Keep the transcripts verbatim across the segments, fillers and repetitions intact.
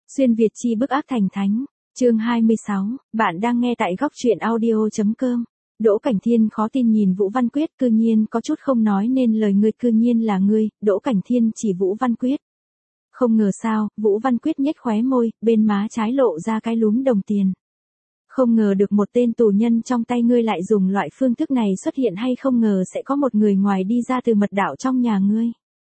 Xuyên Việt chi bức ác thành thánh, chương hai mươi sáu, bạn đang nghe tại góc truyện audio.com. Đỗ Cảnh Thiên khó tin nhìn Vũ Văn Quyết, cư nhiên có chút không nói nên lời, ngươi cư nhiên là ngươi. Đỗ Cảnh Thiên chỉ Vũ Văn Quyết. Không ngờ sao, Vũ Văn Quyết nhếch khóe môi, bên má trái lộ ra cái lúm đồng tiền. Không ngờ được một tên tù nhân trong tay ngươi lại dùng loại phương thức này xuất hiện, hay không ngờ sẽ có một người ngoài đi ra từ mật đạo trong nhà ngươi.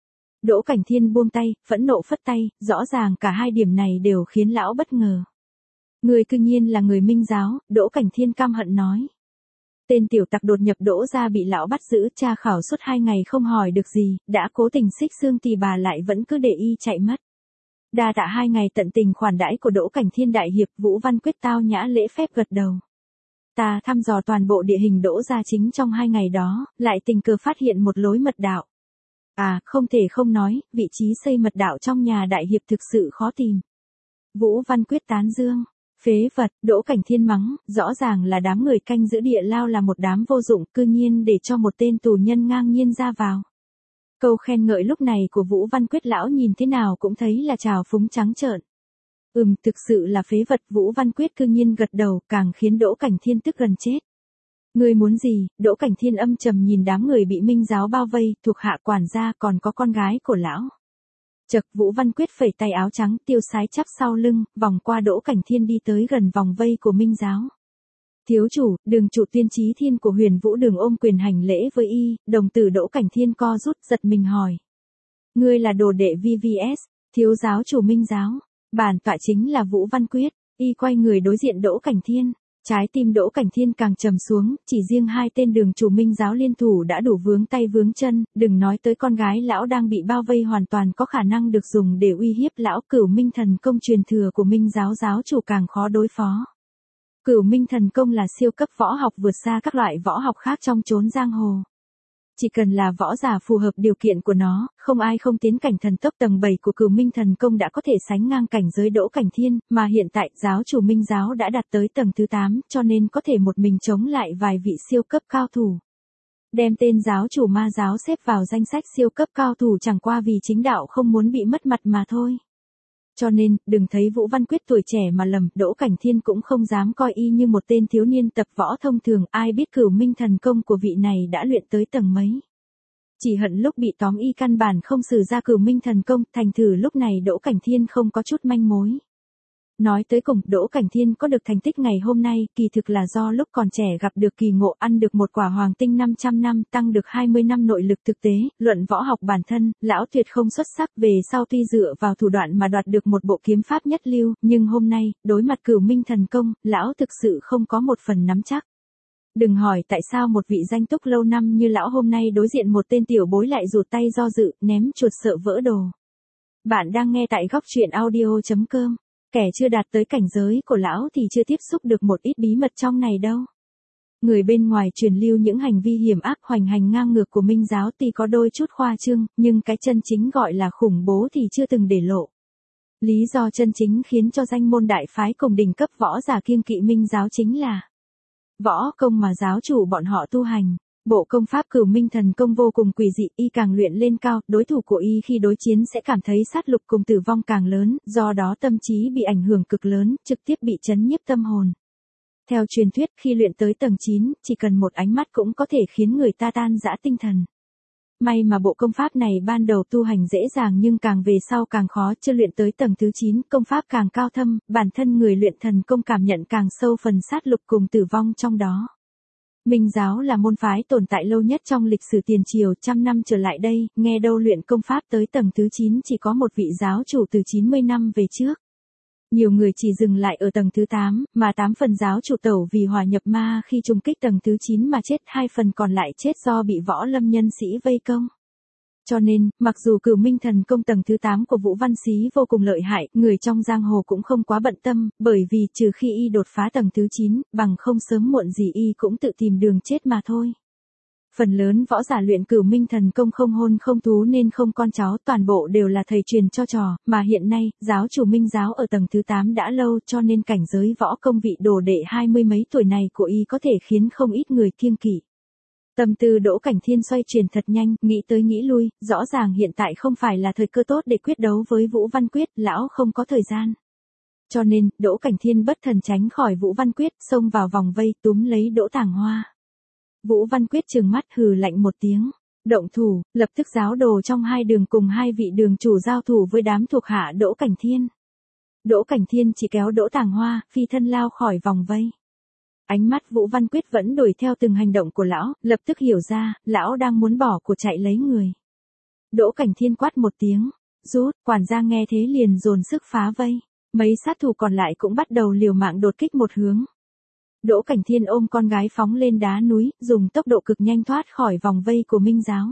Đỗ Cảnh Thiên buông tay, phẫn nộ phất tay, rõ ràng cả hai điểm này đều khiến lão bất ngờ. Ngươi cư nhiên là người Minh giáo, Đỗ Cảnh Thiên căm hận nói. Tên tiểu tặc đột nhập Đỗ gia bị lão bắt giữ, tra khảo suốt hai ngày không hỏi được gì, đã cố tình xích xương thì bà lại vẫn cứ để y chạy mất. Đa tạ hai ngày tận tình khoản đãi của Đỗ Cảnh Thiên đại hiệp. Vũ Văn Quyết tao nhã lễ phép gật đầu. Ta thăm dò toàn bộ địa hình Đỗ gia chính trong hai ngày đó, lại tình cờ phát hiện một lối mật đạo. À, không thể không nói, vị trí xây mật đạo trong nhà đại hiệp thực sự khó tìm. Vũ Văn Quyết tán dương. Phế vật, Đỗ Cảnh Thiên mắng, rõ ràng là đám người canh giữ địa lao là một đám vô dụng, cư nhiên để cho một tên tù nhân ngang nhiên ra vào. Câu khen ngợi lúc này của Vũ Văn Quyết lão nhìn thế nào cũng thấy là trào phúng trắng trợn. Ừm, thực sự là phế vật. Vũ Văn Quyết cư nhiên gật đầu, càng khiến Đỗ Cảnh Thiên tức gần chết. Ngươi muốn gì? Đỗ Cảnh Thiên âm trầm nhìn đám người bị Minh giáo bao vây, thuộc hạ quản gia còn có con gái của lão. Chậc, Vũ Văn Quyết phẩy tay áo trắng tiêu sái chắp sau lưng, vòng qua Đỗ Cảnh Thiên đi tới gần vòng vây của Minh giáo. Thiếu chủ, Đường chủ Tiên Chí Thiên của Huyền Vũ Đường ôm quyền hành lễ với y. Đồng tử Đỗ Cảnh Thiên co rút, giật mình hỏi. Ngươi là đồ đệ vê vê ét, thiếu giáo chủ Minh giáo. Bản tọa chính là Vũ Văn Quyết. Y quay người đối diện Đỗ Cảnh Thiên. Trái tim Đỗ Cảnh Thiên càng trầm xuống, chỉ riêng hai tên đường chủ Minh giáo liên thủ đã đủ vướng tay vướng chân, đừng nói tới con gái lão đang bị bao vây hoàn toàn có khả năng được dùng để uy hiếp lão. Cửu Minh thần công truyền thừa của Minh giáo giáo chủ càng khó đối phó. Cửu Minh thần công là siêu cấp võ học vượt xa các loại võ học khác trong chốn giang hồ. Chỉ cần là võ giả phù hợp điều kiện của nó, không ai không tiến cảnh thần tốc. Tầng bảy của Cửu Minh thần công đã có thể sánh ngang cảnh giới Đỗ Cảnh Thiên, mà hiện tại giáo chủ Minh giáo đã đạt tới tầng thứ tám, cho nên có thể một mình chống lại vài vị siêu cấp cao thủ. Đem tên giáo chủ ma giáo xếp vào danh sách siêu cấp cao thủ chẳng qua vì chính đạo không muốn bị mất mặt mà thôi. Cho nên, đừng thấy Vũ Văn Quyết tuổi trẻ mà lầm, Đỗ Cảnh Thiên cũng không dám coi y như một tên thiếu niên tập võ thông thường, ai biết Cửu Minh thần công của vị này đã luyện tới tầng mấy. Chỉ hận lúc bị tóm y căn bản không sử ra Cửu Minh thần công, thành thử lúc này Đỗ Cảnh Thiên không có chút manh mối. Nói tới cùng, Đỗ Cảnh Thiên có được thành tích ngày hôm nay, kỳ thực là do lúc còn trẻ gặp được kỳ ngộ, ăn được một quả hoàng tinh năm trăm năm, tăng được hai mươi năm nội lực. Thực tế, luận võ học bản thân, lão tuyệt không xuất sắc, về sau tuy dựa vào thủ đoạn mà đoạt được một bộ kiếm pháp nhất lưu, nhưng hôm nay, đối mặt Cửu Minh thần công, lão thực sự không có một phần nắm chắc. Đừng hỏi tại sao một vị danh túc lâu năm như lão hôm nay đối diện một tên tiểu bối lại rụt tay do dự, ném chuột sợ vỡ đồ. Bạn đang nghe tại góc truyện audio.com. Kẻ chưa đạt tới cảnh giới của lão thì chưa tiếp xúc được một ít bí mật trong này đâu. Người bên ngoài truyền lưu những hành vi hiểm ác hoành hành ngang ngược của Minh giáo tuy có đôi chút khoa trương, nhưng cái chân chính gọi là khủng bố thì chưa từng để lộ. Lý do chân chính khiến cho danh môn đại phái cùng đỉnh cấp võ giả kiêng kỵ Minh giáo chính là võ công mà giáo chủ bọn họ tu hành. Bộ công pháp Cửu Minh thần công vô cùng quỷ dị, y càng luyện lên cao, đối thủ của y khi đối chiến sẽ cảm thấy sát lục cùng tử vong càng lớn, do đó tâm trí bị ảnh hưởng cực lớn, trực tiếp bị chấn nhiếp tâm hồn. Theo truyền thuyết, khi luyện tới tầng chín, chỉ cần một ánh mắt cũng có thể khiến người ta tan rã tinh thần. May mà bộ công pháp này ban đầu tu hành dễ dàng nhưng càng về sau càng khó, chưa luyện tới tầng thứ chín, công pháp càng cao thâm, bản thân người luyện thần công cảm nhận càng sâu phần sát lục cùng tử vong trong đó. Minh giáo là môn phái tồn tại lâu nhất trong lịch sử tiền triều, trăm năm trở lại đây, nghe đâu luyện công pháp tới tầng thứ chín chỉ có một vị giáo chủ từ chín mươi năm về trước. Nhiều người chỉ dừng lại ở tầng thứ tám, mà tám phần giáo chủ tẩu vì hòa nhập ma khi trùng kích tầng thứ chín mà chết, hai phần còn lại chết do bị võ lâm nhân sĩ vây công. Cho nên, mặc dù Cửu Minh thần công tầng thứ tám của Vũ Văn Xí vô cùng lợi hại, người trong giang hồ cũng không quá bận tâm, bởi vì trừ khi y đột phá tầng thứ chín, bằng không sớm muộn gì y cũng tự tìm đường chết mà thôi. Phần lớn võ giả luyện Cửu Minh thần công không hôn không thú nên không con cháu, toàn bộ đều là thầy truyền cho trò, mà hiện nay, giáo chủ Minh giáo ở tầng thứ tám đã lâu, cho nên cảnh giới võ công vị đồ đệ hai mươi mấy tuổi này của y có thể khiến không ít người kiêng kỵ. Tâm tư Đỗ Cảnh Thiên xoay chuyển thật nhanh, nghĩ tới nghĩ lui, rõ ràng hiện tại không phải là thời cơ tốt để quyết đấu với Vũ Văn Quyết, lão không có thời gian. Cho nên, Đỗ Cảnh Thiên bất thần tránh khỏi Vũ Văn Quyết, xông vào vòng vây túm lấy Đỗ Tàng Hoa. Vũ Văn Quyết trừng mắt hừ lạnh một tiếng. Động thủ, lập tức giáo đồ trong hai đường cùng hai vị đường chủ giao thủ với đám thuộc hạ Đỗ Cảnh Thiên. Đỗ Cảnh Thiên chỉ kéo Đỗ Tàng Hoa, phi thân lao khỏi vòng vây. Ánh mắt Vũ Văn Quyết vẫn đuổi theo từng hành động của lão, lập tức hiểu ra, lão đang muốn bỏ của chạy lấy người. Đỗ Cảnh Thiên quát một tiếng, rút, quản gia nghe thế liền dồn sức phá vây. Mấy sát thủ còn lại cũng bắt đầu liều mạng đột kích một hướng. Đỗ Cảnh Thiên ôm con gái phóng lên đá núi, dùng tốc độ cực nhanh thoát khỏi vòng vây của Minh giáo.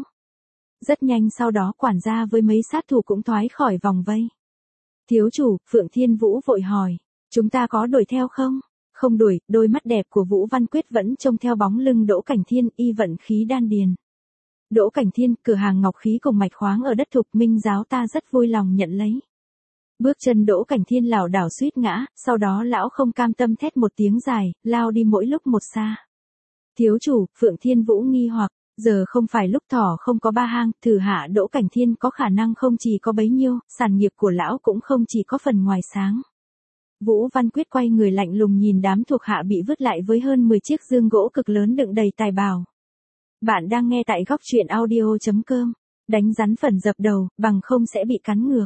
Rất nhanh sau đó quản gia với mấy sát thủ cũng thoái khỏi vòng vây. Thiếu chủ, Phượng Thiên Vũ vội hỏi, chúng ta có đuổi theo không? Không đuổi, đôi mắt đẹp của Vũ Văn Quyết vẫn trông theo bóng lưng Đỗ Cảnh Thiên, y vận khí đan điền. Đỗ Cảnh Thiên, cửa hàng ngọc khí cùng mạch khoáng ở đất Thục Minh giáo ta rất vui lòng nhận lấy. Bước chân Đỗ Cảnh Thiên lảo đảo suýt ngã, sau đó lão không cam tâm thét một tiếng dài, lao đi mỗi lúc một xa. Thiếu chủ, Phượng Thiên Vũ nghi hoặc, giờ không phải lúc thỏ không có ba hang, thử hạ Đỗ Cảnh Thiên có khả năng không chỉ có bấy nhiêu, sản nghiệp của lão cũng không chỉ có phần ngoài sáng. Vũ Văn Quyết quay người lạnh lùng nhìn đám thuộc hạ bị vứt lại với hơn mười chiếc dương gỗ cực lớn đựng đầy tài bảo. Bạn đang nghe tại góc truyện audio chấm com, đánh rắn phần dập đầu, bằng không sẽ bị cắn ngược.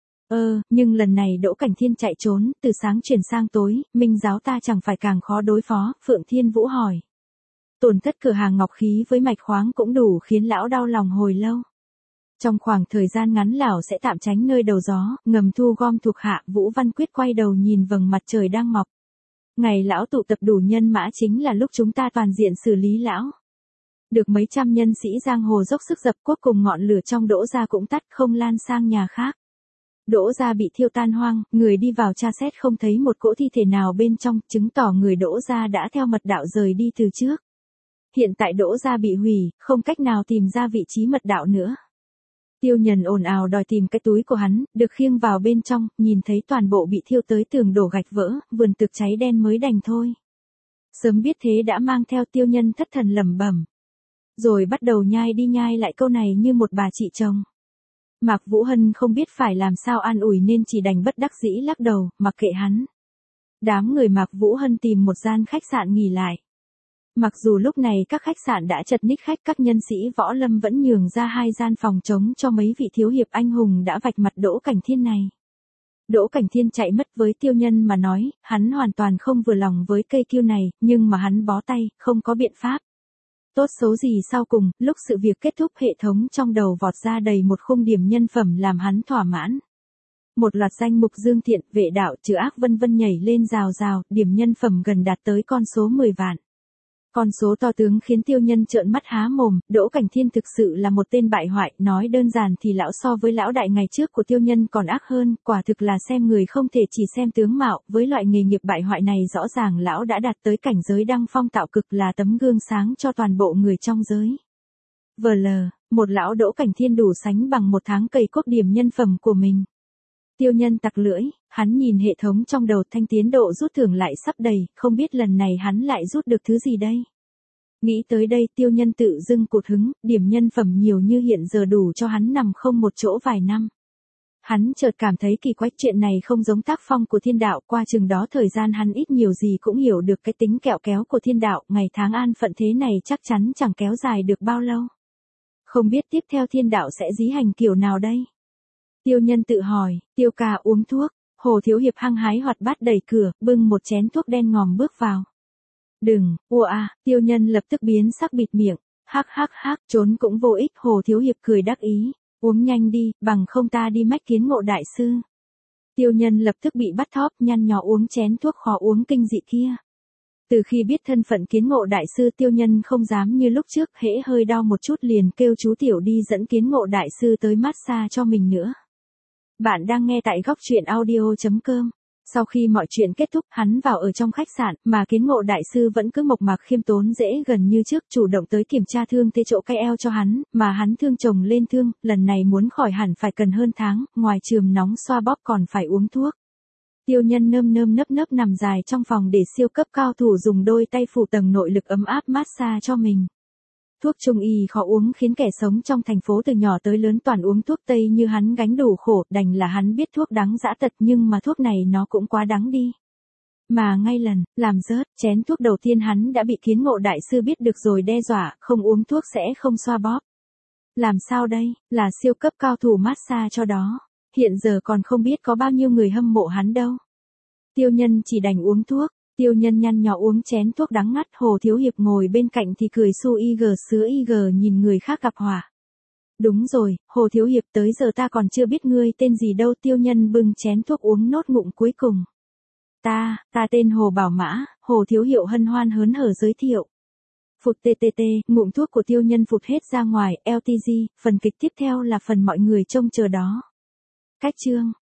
Ơ, nhưng lần này Đỗ Cảnh Thiên chạy trốn, từ sáng chuyển sang tối, Minh giáo ta chẳng phải càng khó đối phó, Phượng Thiên Vũ hỏi. Tổn thất cửa hàng ngọc khí với mạch khoáng cũng đủ khiến lão đau lòng hồi lâu. Trong khoảng thời gian ngắn lão sẽ tạm tránh nơi đầu gió, ngầm thu gom thuộc hạ, Vũ Văn Quyết quay đầu nhìn vầng mặt trời đang mọc. Ngày lão tụ tập đủ nhân mã chính là lúc chúng ta toàn diện xử lý lão. Được mấy trăm nhân sĩ giang hồ dốc sức dập cuối cùng ngọn lửa trong Đỗ gia cũng tắt không lan sang nhà khác. Đỗ gia bị thiêu tan hoang, người đi vào tra xét không thấy một cỗ thi thể nào bên trong, chứng tỏ người Đỗ gia đã theo mật đạo rời đi từ trước. Hiện tại Đỗ gia bị hủy, không cách nào tìm ra vị trí mật đạo nữa. Tiêu Nhân ồn ào đòi tìm cái túi của hắn, được khiêng vào bên trong, nhìn thấy toàn bộ bị thiêu tới tường đổ gạch vỡ, vườn tược cháy đen mới đành thôi. Sớm biết thế đã mang theo Tiêu Nhân thất thần lẩm bẩm. Rồi bắt đầu nhai đi nhai lại câu này như một bà chị chồng. Mạc Vũ Hân không biết phải làm sao an ủi nên chỉ đành bất đắc dĩ lắc đầu, mặc kệ hắn. Đám người Mạc Vũ Hân tìm một gian khách sạn nghỉ lại. Mặc dù lúc này các khách sạn đã chật ních khách, các nhân sĩ võ lâm vẫn nhường ra hai gian phòng trống cho mấy vị thiếu hiệp anh hùng đã vạch mặt Đỗ Cảnh Thiên này. Đỗ Cảnh Thiên chạy mất với Tiêu Nhân mà nói, hắn hoàn toàn không vừa lòng với cây kiêu này, nhưng mà hắn bó tay, không có biện pháp. Tốt xấu gì sau cùng, lúc sự việc kết thúc hệ thống trong đầu vọt ra đầy một khung điểm nhân phẩm làm hắn thỏa mãn. Một loạt danh mục dương thiện, vệ đạo, trừ ác vân vân nhảy lên rào rào, điểm nhân phẩm gần đạt tới con số mười vạn. Con số to tướng khiến Tiêu Nhân trợn mắt há mồm, Đỗ Cảnh Thiên thực sự là một tên bại hoại, nói đơn giản thì lão so với lão đại ngày trước của Tiêu Nhân còn ác hơn, quả thực là xem người không thể chỉ xem tướng mạo, với loại nghề nghiệp bại hoại này rõ ràng lão đã đạt tới cảnh giới đăng phong tạo cực, là tấm gương sáng cho toàn bộ người trong giới. vờ lờ, một lão Đỗ Cảnh Thiên đủ sánh bằng một tháng cày cuốc điểm nhân phẩm của mình. Tiêu Nhân tặc lưỡi, hắn nhìn hệ thống trong đầu, thanh tiến độ rút thưởng lại sắp đầy, không biết lần này hắn lại rút được thứ gì đây. Nghĩ tới đây Tiêu Nhân tự dưng cụt hứng, điểm nhân phẩm nhiều như hiện giờ đủ cho hắn nằm không một chỗ vài năm. Hắn chợt cảm thấy kỳ quái, chuyện này không giống tác phong của thiên đạo, qua chừng đó thời gian hắn ít nhiều gì cũng hiểu được cái tính kẹo kéo của thiên đạo, ngày tháng an phận thế này chắc chắn chẳng kéo dài được bao lâu. Không biết tiếp theo thiên đạo sẽ dí hành kiểu nào đây? Tiêu Nhân tự hỏi, Tiêu ca uống thuốc, Hồ Thiếu Hiệp hăng hái hoạt bát đẩy cửa, bưng một chén thuốc đen ngòm bước vào. Đừng, ua à, Tiêu Nhân lập tức biến sắc bịt miệng, hắc hắc hắc, trốn cũng vô ích, Hồ Thiếu Hiệp cười đắc ý, uống nhanh đi, bằng không ta đi mách kiến Ngộ đại sư. Tiêu Nhân lập tức bị bắt thóp, nhăn nhó uống chén thuốc khó uống kinh dị kia. Từ khi biết thân phận Kiến Ngộ đại sư, Tiêu Nhân không dám như lúc trước, hễ hơi đau một chút liền kêu chú tiểu đi dẫn Kiến Ngộ đại sư tới massage cho mình nữa. Bạn đang nghe tại góc truyện audio chấm com. Sau khi mọi chuyện kết thúc, hắn vào ở trong khách sạn, mà Kiến Ngộ đại sư vẫn cứ mộc mạc khiêm tốn dễ gần như trước, chủ động tới kiểm tra thương thế chỗ cái eo cho hắn, mà hắn thương chồng lên thương, lần này muốn khỏi hẳn phải cần hơn tháng, ngoài chườm nóng xoa bóp còn phải uống thuốc. Tiêu Nhân nơm nơm nấp nấp nằm dài trong phòng để siêu cấp cao thủ dùng đôi tay phủ tầng nội lực ấm áp massage cho mình. Thuốc trung y khó uống khiến kẻ sống trong thành phố từ nhỏ tới lớn toàn uống thuốc tây như hắn gánh đủ khổ, đành là hắn biết thuốc đắng dã tật nhưng mà thuốc này nó cũng quá đắng đi. Mà ngay lần, làm rớt, chén thuốc đầu tiên hắn đã bị Kiến Ngộ đại sư biết được rồi đe dọa, không uống thuốc sẽ không xoa bóp. Làm sao đây, là siêu cấp cao thủ massage cho đó. Hiện giờ còn không biết có bao nhiêu người hâm mộ hắn đâu. Tiêu Nhân chỉ đành uống thuốc. Tiêu Nhân nhăn nhó uống chén thuốc đắng ngắt, Hồ Thiếu Hiệp ngồi bên cạnh thì cười su y gờ sứa y gờ nhìn người khác gặp họa. Đúng rồi, Hồ Thiếu Hiệp tới giờ ta còn chưa biết ngươi tên gì đâu. Tiêu Nhân bưng chén thuốc uống nốt ngụm cuối cùng. Ta, ta tên Hồ Bảo Mã, Hồ Thiếu Hiệu hân hoan hớn hở giới thiệu. Phụt tê tê tê, ngụm thuốc của Tiêu Nhân phụt hết ra ngoài, lờ tê giê, phần kịch tiếp theo là phần mọi người trông chờ đó. Cách chương